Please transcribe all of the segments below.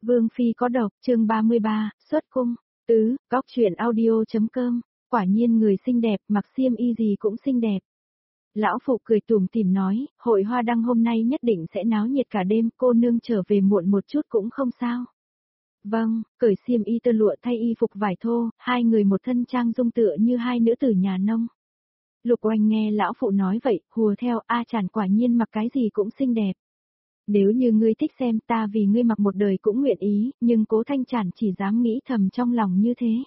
Vương Phi có độc, chương 33, xuất cung. Cóc truyện audio.com, quả nhiên người xinh đẹp, mặc xiêm y gì cũng xinh đẹp. Lão phụ cười tủm tỉm nói, hội hoa đăng hôm nay nhất định sẽ náo nhiệt cả đêm, cô nương trở về muộn một chút cũng không sao. Vâng, cởi xiêm y tơ lụa thay y phục vải thô, hai người một thân trang dung tựa như hai nữ tử nhà nông. Lục Oanh nghe lão phụ nói vậy, hùa theo, chản quả nhiên mặc cái gì cũng xinh đẹp. Nếu như ngươi thích xem ta vì ngươi mặc một đời cũng nguyện ý, nhưng Cố Thanh Chản chỉ dám nghĩ thầm trong lòng như thế.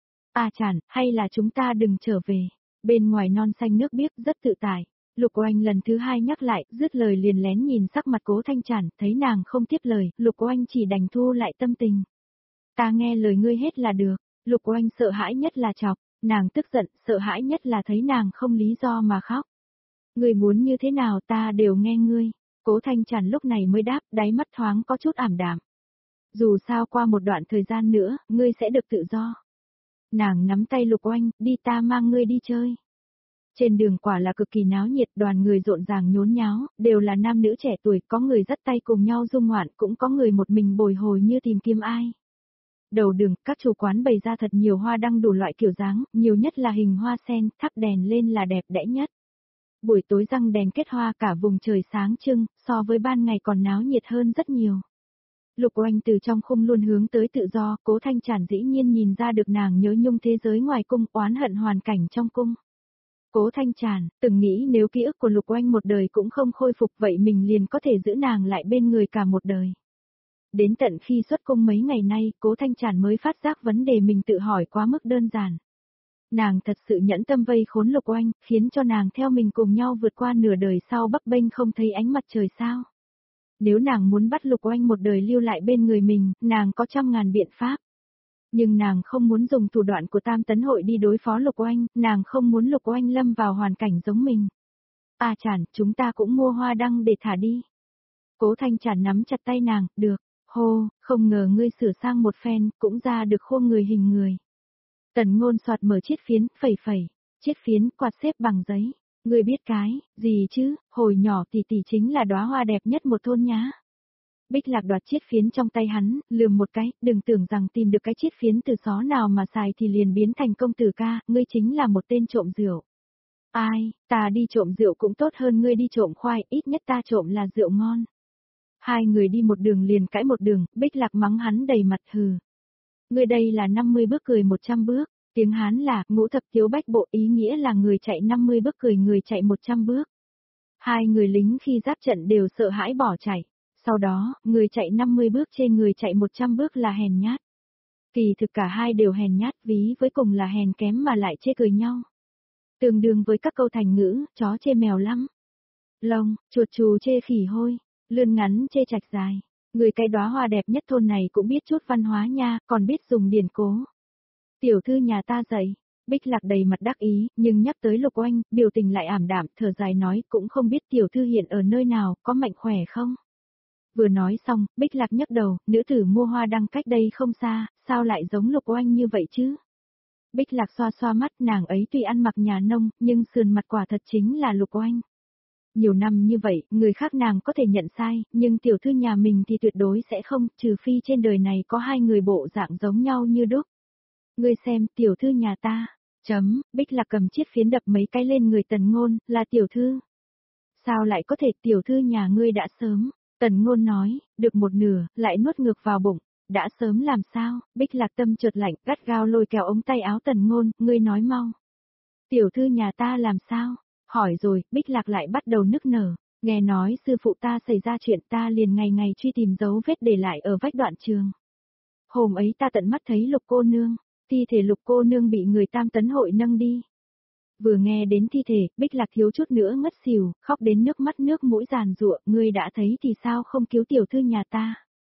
Chản, hay là chúng ta đừng trở về. Bên ngoài non xanh nước biếc rất tự tại. Lục Oanh lần thứ hai nhắc lại, dứt lời liền lén nhìn sắc mặt Cố Thanh Chản, thấy nàng không tiếp lời, Lục Oanh chỉ đành thu lại tâm tình. Ta nghe lời ngươi hết là được. Lục Oanh sợ hãi nhất là chọc, nàng tức giận, sợ hãi nhất là thấy nàng không lý do mà khóc. Ngươi muốn như thế nào ta đều nghe ngươi. Cố Thanh Chản lúc này mới đáp, đáy mắt thoáng có chút ảm đạm. Dù sao qua một đoạn thời gian nữa, ngươi sẽ được tự do. Nàng nắm tay Lục Oanh, đi ta mang ngươi đi chơi. Trên đường quả là cực kỳ náo nhiệt, đoàn người rộn ràng nhốn nháo, đều là nam nữ trẻ tuổi, có người dắt tay cùng nhau dung ngoạn, cũng có người một mình bồi hồi như tìm kiếm ai. Đầu đường, các chủ quán bày ra thật nhiều hoa đăng đủ loại kiểu dáng, nhiều nhất là hình hoa sen, thắp đèn lên là đẹp đẽ nhất. Buổi tối răng đèn kết hoa cả vùng trời sáng trưng, so với ban ngày còn náo nhiệt hơn rất nhiều. Lục Oanh từ trong khung luôn hướng tới tự do, Cố Thanh Chản dĩ nhiên nhìn ra được nàng nhớ nhung thế giới ngoài cung, oán hận hoàn cảnh trong cung. Cố Thanh Chản, từng nghĩ nếu ký ức của Lục Oanh một đời cũng không khôi phục vậy mình liền có thể giữ nàng lại bên người cả một đời. Đến tận khi xuất cung mấy ngày nay, Cố Thanh Chản mới phát giác vấn đề mình tự hỏi quá mức đơn giản. Nàng thật sự nhẫn tâm vây khốn Lục Oanh, khiến cho nàng theo mình cùng nhau vượt qua nửa đời sau bấp bênh không thấy ánh mặt trời sao. Nếu nàng muốn bắt Lục Oanh một đời lưu lại bên người mình, nàng có trăm ngàn biện pháp. Nhưng nàng không muốn dùng thủ đoạn của Tam Tấn Hội đi đối phó Lục Oanh, nàng không muốn Lục Oanh lâm vào hoàn cảnh giống mình. Chản, chúng ta cũng mua hoa đăng để thả đi. Cố Thanh Chản nắm chặt tay nàng, được, không ngờ ngươi sửa sang một phen, cũng ra được khuôn người hình người. Tần Ngôn soạt mở chiếc phiến, phẩy, chiếc phiến quạt xếp bằng giấy. Ngươi biết cái, gì chứ, hồi nhỏ tỷ tỷ chính là đóa hoa đẹp nhất một thôn nhá. Bích Lạc đoạt chiếc phiến trong tay hắn, lườm một cái, đừng tưởng rằng tìm được cái chiếc phiến từ xó nào mà xài thì liền biến thành công tử ca, ngươi chính là một tên trộm rượu. Ta đi trộm rượu cũng tốt hơn ngươi đi trộm khoai, ít nhất ta trộm là rượu ngon. Hai người đi một đường liền cãi một đường, Bích Lạc mắng hắn đầy mặt hừ. Ngươi đây là 50 bước cười 100 bước, tiếng Hán là ngũ thập tiếu bách bộ, ý nghĩa là người chạy 50 bước cười người chạy 100 bước. Hai người lính khi giáp trận đều sợ hãi bỏ chạy, sau đó, người chạy 50 bước trên người chạy 100 bước là hèn nhát. Kỳ thực cả hai đều hèn nhát, ví với cùng là hèn kém mà lại chê cười nhau. Tương đương với các câu thành ngữ, chó chê mèo lắm. Lông, chuột chù chê khỉ hôi, lươn ngắn chê trạch dài. Người cái đóa hoa đẹp nhất thôn này cũng biết chút văn hóa nha, còn biết dùng điển cố. Tiểu thư nhà ta dạy, Bích Lạc đầy mặt đắc ý, nhưng nhắc tới Lục Oanh, biểu tình lại ảm đạm, thở dài nói cũng không biết tiểu thư hiện ở nơi nào, có mạnh khỏe không? Vừa nói xong, Bích Lạc nhấc đầu, nữ tử mua hoa đăng cách đây không xa, sao lại giống Lục Oanh như vậy chứ? Bích Lạc xoa xoa mắt, nàng ấy tuy ăn mặc nhà nông, nhưng sườn mặt quả thật chính là Lục Oanh. Nhiều năm như vậy, người khác nàng có thể nhận sai, nhưng tiểu thư nhà mình thì tuyệt đối sẽ không, trừ phi trên đời này có hai người bộ dạng giống nhau như đúc. Ngươi xem, tiểu thư nhà ta, Bích Lạc cầm chiếc phiến đập mấy cái lên người Tần Ngôn, là tiểu thư. Sao lại có thể tiểu thư nhà ngươi đã sớm, Tần Ngôn nói, được một nửa, lại nuốt ngược vào bụng, đã sớm làm sao, Bích Lạc tâm chợt lạnh, gắt gao lôi kéo ống tay áo Tần Ngôn, ngươi nói mau. Tiểu thư nhà ta làm sao? Hỏi rồi, Bích Lạc lại bắt đầu nức nở, nghe nói sư phụ ta xảy ra chuyện ta liền ngày ngày truy tìm dấu vết để lại ở vách đoạn trường. Hôm ấy ta tận mắt thấy Lục cô nương, thi thể Lục cô nương bị người Tam Tấn Hội nâng đi. Vừa nghe đến thi thể, Bích Lạc thiếu chút nữa ngất xỉu, khóc đến nước mắt nước mũi giàn giụa, ngươi đã thấy thì sao không cứu tiểu thư nhà ta?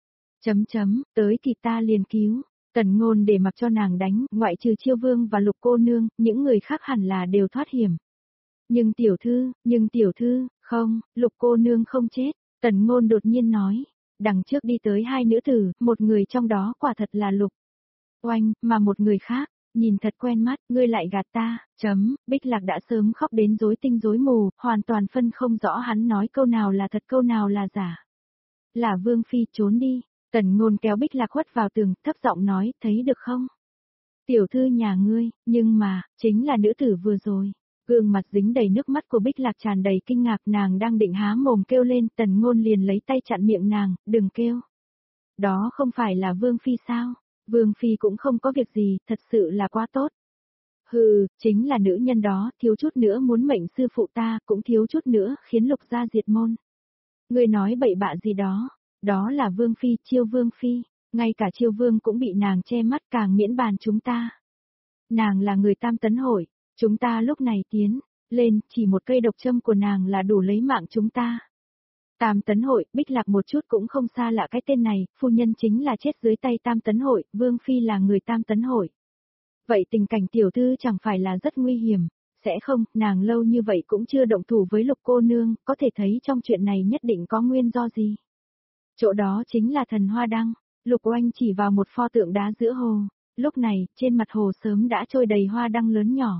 Tới kịp ta liền cứu. Tần Ngôn để mặc cho nàng đánh, ngoại trừ Chiêu Vương và Lục cô nương, những người khác hẳn là đều thoát hiểm. Nhưng tiểu thư, không, Lục cô nương không chết, Tần Ngôn đột nhiên nói. Đằng trước đi tới hai nữ tử, một người trong đó quả thật là Lục Oanh, mà một người khác, nhìn thật quen mắt, ngươi lại gạt ta, Bích Lạc đã sớm khóc đến rối tinh rối mù, hoàn toàn phân không rõ hắn nói câu nào là thật câu nào là giả. Là Vương Phi, trốn đi. Tần Ngôn kéo Bích Lạc khuất vào tường, thấp giọng nói, thấy được không? Tiểu thư nhà ngươi, nhưng mà, chính là nữ tử vừa rồi. Gương mặt dính đầy nước mắt của Bích Lạc tràn đầy kinh ngạc, nàng đang định há mồm kêu lên, Tần Ngôn liền lấy tay chặn miệng nàng, đừng kêu. Đó không phải là Vương Phi sao? Vương Phi cũng không có việc gì, thật sự là quá tốt. Hừ, chính là nữ nhân đó, thiếu chút nữa muốn mệnh sư phụ ta, cũng thiếu chút nữa khiến Lục gia diệt môn. Ngươi nói bậy bạ gì đó, đó là Vương Phi, Chiêu Vương Phi, ngay cả Chiêu Vương cũng bị nàng che mắt, càng miễn bàn chúng ta. Nàng là người Tam Tấn Hội, chúng ta lúc này tiến lên, chỉ một cây độc châm của nàng là đủ lấy mạng chúng ta. Tam Tấn Hội, Bích Lạc một chút cũng không xa lạ cái tên này, phu nhân chính là chết dưới tay Tam Tấn Hội, Vương Phi là người Tam Tấn Hội. Vậy tình cảnh tiểu thư chẳng phải là rất nguy hiểm, sẽ không, nàng lâu như vậy cũng chưa động thủ với Lục cô nương, có thể thấy trong chuyện này nhất định có nguyên do gì. Chỗ đó chính là Thần Hoa Đăng, Lục Oanh chỉ vào một pho tượng đá giữa hồ, lúc này, trên mặt hồ sớm đã trôi đầy hoa đăng lớn nhỏ.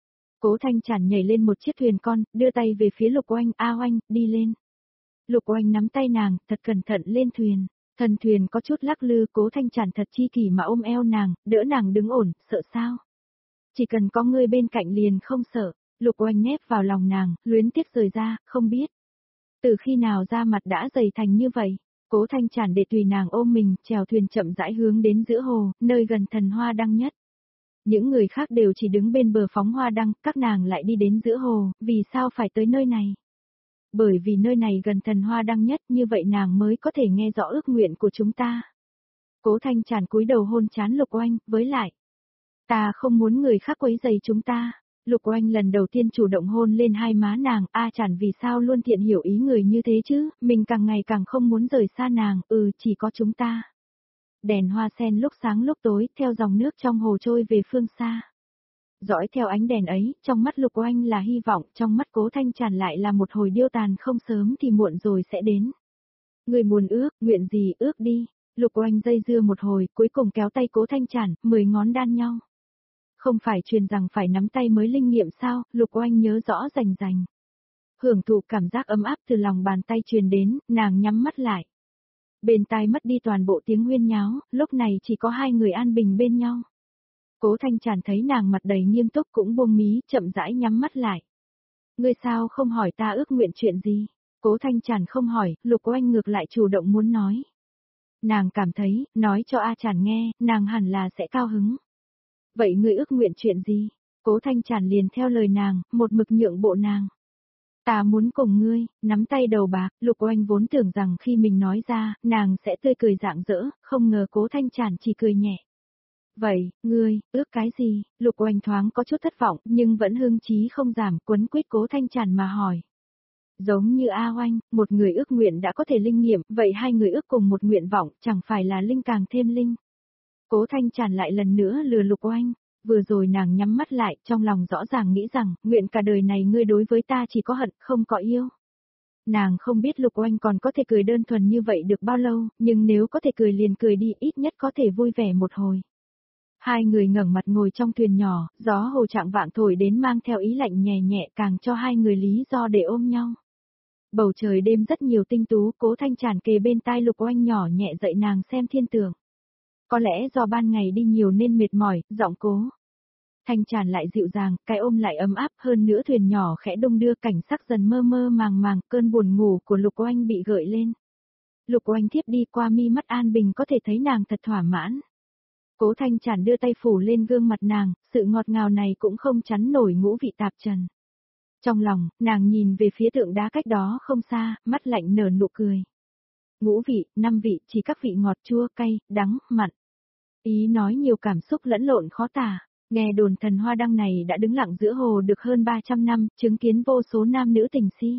Cố Thanh Trản nhảy lên một chiếc thuyền con, đưa tay về phía Lục Oanh, A Oanh, đi lên. Lục Oanh nắm tay nàng, thật cẩn thận lên thuyền. Thân thuyền có chút lắc lư, Cố Thanh Trản thật chi kỷ mà ôm eo nàng, đỡ nàng đứng ổn, sợ sao? Chỉ cần có ngươi bên cạnh liền không sợ. Lục Oanh nép vào lòng nàng, luyến tiếc rời ra, không biết. Từ khi nào da mặt đã dày thành như vậy? Cố Thanh Trản để tùy nàng ôm mình, chèo thuyền chậm rãi hướng đến giữa hồ, nơi gần Thần Hoa Đăng nhất. Những người khác đều chỉ đứng bên bờ phóng hoa đăng, các nàng lại đi đến giữa hồ, vì sao phải tới nơi này? Bởi vì nơi này gần Thần Hoa Đăng nhất, như vậy nàng mới có thể nghe rõ ước nguyện của chúng ta. Cố Thanh Trản cúi đầu hôn trán Lục Oanh, với lại, ta không muốn người khác quấy rầy chúng ta. Lục Oanh lần đầu tiên chủ động hôn lên hai má nàng, A Trản vì sao luôn thiện hiểu ý người như thế chứ, mình càng ngày càng không muốn rời xa nàng, chỉ có chúng ta. Đèn hoa sen lúc sáng lúc tối, theo dòng nước trong hồ trôi về phương xa. Dõi theo ánh đèn ấy, trong mắt Lục Oanh là hy vọng, trong mắt Cố Thanh Trản lại là một hồi điêu tàn, không sớm thì muộn rồi sẽ đến. Người muốn ước, nguyện gì ước đi. Lục Oanh dây dưa một hồi, cuối cùng kéo tay Cố Thanh Trản, 10 ngón đan nhau. Không phải truyền rằng phải nắm tay mới linh nghiệm sao, Lục Oanh nhớ rõ rành rành. Hưởng thụ cảm giác ấm áp từ lòng bàn tay truyền đến, nàng nhắm mắt lại. Bên tai mất đi toàn bộ tiếng huyên nháo, lúc này chỉ có hai người an bình bên nhau. Cố Thanh Trản thấy nàng mặt đầy nghiêm túc cũng buông mí, chậm rãi nhắm mắt lại. Ngươi sao không hỏi ta ước nguyện chuyện gì? Cố Thanh Trản không hỏi, Lục Oanh ngược lại chủ động muốn nói. Nàng cảm thấy, nói cho A Trản nghe, nàng hẳn là sẽ cao hứng. Vậy ngươi ước nguyện chuyện gì? Cố Thanh Trản liền theo lời nàng, một mực nhượng bộ nàng. Ta muốn cùng ngươi, nắm tay đầu bạc, Lục Oanh vốn tưởng rằng khi mình nói ra, nàng sẽ tươi cười rạng rỡ, không ngờ Cố Thanh Trản chỉ cười nhẹ. Vậy, ngươi, ước cái gì? Lục Oanh thoáng có chút thất vọng, nhưng vẫn hưng chí không giảm, quấn quýt Cố Thanh Trản mà hỏi. Giống như A Oanh, một người ước nguyện đã có thể linh nghiệm, vậy hai người ước cùng một nguyện vọng, chẳng phải là linh càng thêm linh. Cố Thanh Trản lại lần nữa lừa Lục Oanh. Vừa rồi nàng nhắm mắt lại, trong lòng rõ ràng nghĩ rằng, nguyện cả đời này ngươi đối với ta chỉ có hận, không có yêu. Nàng không biết Lục Oanh còn có thể cười đơn thuần như vậy được bao lâu, nhưng nếu có thể cười liền cười đi, ít nhất có thể vui vẻ một hồi. Hai người ngẩng mặt ngồi trong thuyền nhỏ, gió hồ trạng vạng thổi đến mang theo ý lạnh nhẹ nhẹ, càng cho hai người lý do để ôm nhau. Bầu trời đêm rất nhiều tinh tú, Cố Thanh Trản kề bên tai Lục Oanh nhỏ nhẹ dạy nàng xem thiên tượng. Có lẽ do ban ngày đi nhiều nên mệt mỏi, giọng Cố Thanh Trản lại dịu dàng, cái ôm lại ấm áp, hơn nữa thuyền nhỏ khẽ đung đưa, cảnh sắc dần mơ mơ màng màng, cơn buồn ngủ của Lục Oanh bị gợi lên. Lục Oanh thiếp đi, qua mi mắt an bình có thể thấy nàng thật thỏa mãn. Cố Thanh Trản đưa tay phủ lên gương mặt nàng, sự ngọt ngào này cũng không chắn nổi ngũ vị tạp trần. Trong lòng, nàng nhìn về phía tượng đá cách đó không xa, mắt lạnh nở nụ cười. Ngũ vị, 5 vị, chỉ các vị ngọt chua, cay, đắng, mặn. Ý nói nhiều cảm xúc lẫn lộn khó tả. Nghe đồn Thần Hoa Đăng này đã đứng lặng giữa hồ được hơn 300 năm, chứng kiến vô số nam nữ tình si.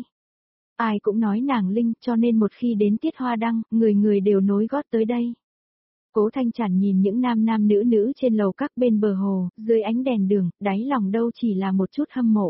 Ai cũng nói nàng linh, cho nên một khi đến tiết Hoa Đăng, người người đều nối gót tới đây. Cố Thanh Trản nhìn những nam nam nữ nữ trên lầu các bên bờ hồ, dưới ánh đèn đường, đáy lòng đâu chỉ là một chút hâm mộ.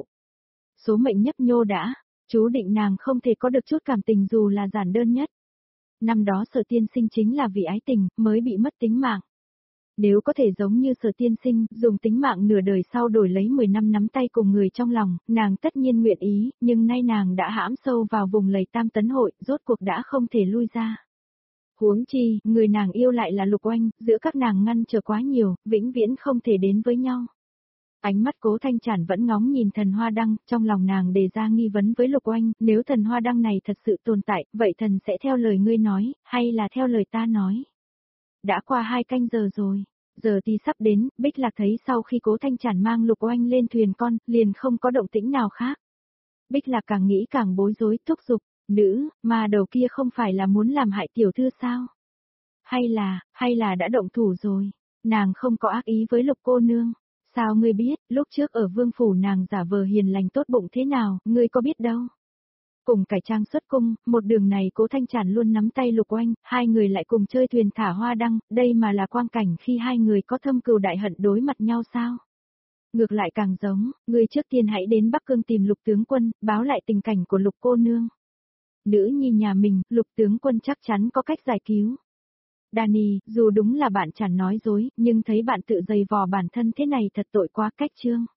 Số mệnh nhấp nhô đã, chú định nàng không thể có được chút cảm tình dù là giản đơn nhất. Năm đó Sở Tiên Sinh chính là vì ái tình, mới bị mất tính mạng. Nếu có thể giống như Sở Tiên Sinh, dùng tính mạng nửa đời sau đổi lấy 10 năm nắm tay cùng người trong lòng, nàng tất nhiên nguyện ý, nhưng nay nàng đã hãm sâu vào vùng lầy Tam Tấn Hội, rốt cuộc đã không thể lui ra. Huống chi, người nàng yêu lại là Lục Oanh, giữa các nàng ngăn trở quá nhiều, vĩnh viễn không thể đến với nhau. Ánh mắt Cố Thanh Trản vẫn ngóng nhìn thần hoa đăng, trong lòng nàng đề ra nghi vấn với Lục Oanh, nếu thần hoa đăng này thật sự tồn tại, vậy thần sẽ theo lời ngươi nói, hay là theo lời ta nói? Đã qua 2 canh giờ rồi, giờ thì sắp đến, Bích Lạc thấy sau khi Cố Thanh Trản mang Lục Oanh lên thuyền con, liền không có động tĩnh nào khác. Bích Lạc càng nghĩ càng bối rối, thúc giục, nữ, mà đầu kia không phải là muốn làm hại tiểu thư sao? Hay là đã động thủ rồi, nàng không có ác ý với Lục cô nương. Sao ngươi biết, lúc trước ở vương phủ nàng giả vờ hiền lành tốt bụng thế nào, ngươi có biết đâu. Cùng cải trang xuất cung, một đường này Cố Thanh Trản luôn nắm tay Lục Oanh, hai người lại cùng chơi thuyền thả hoa đăng, đây mà là quang cảnh khi hai người có thâm cừu đại hận đối mặt nhau sao? Ngược lại càng giống, ngươi trước tiên hãy đến Bắc Cương tìm Lục tướng quân, báo lại tình cảnh của Lục cô nương. Nữ nhi nhà mình, Lục tướng quân chắc chắn có cách giải cứu. Danny, dù đúng là bạn chẳng nói dối, nhưng thấy bạn tự giày vò bản thân thế này thật tội quá cách trương.